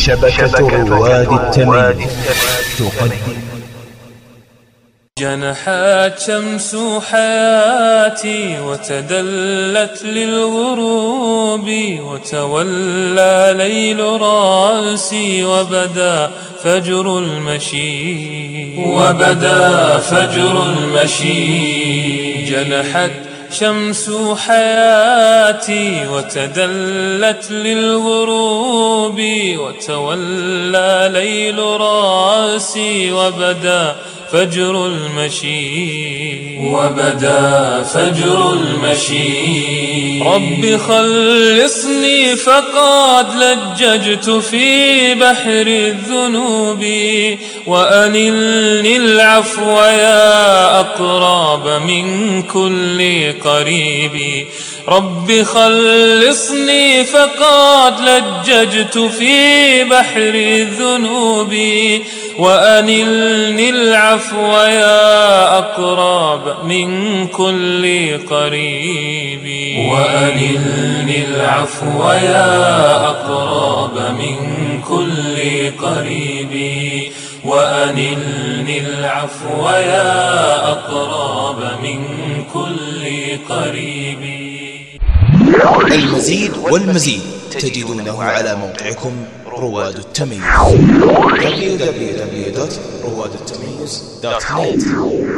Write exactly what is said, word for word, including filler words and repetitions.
شبكة رواد التمييز تقدم. جنحت شمس حياتي وتدلت للغروب، وتولى ليل راسي وبدا فجر المشي وبدا فجر المشي. جنحت شمس حياتي وتدلت للغروب، وتولى ليل راسي وبدا فجر المشي وبدا فجر المشي. رب خلصني فقد لججت في بحر الذنوب، وأنلني العفو يا أقرب من كل قريب. رب خلصني فقد لججت في بحر الذنوب، وأنلني العفو يا أقرب من كل قريب. وأنلني العفو يا أقرب من كل قريب. وأنلني العفو يا أقرب من كل قريب. المزيد والمزيد تجدونه على موقعكم رواد التمييز دبليو دبليو دبليو دوت رواد التمييز دوت نت.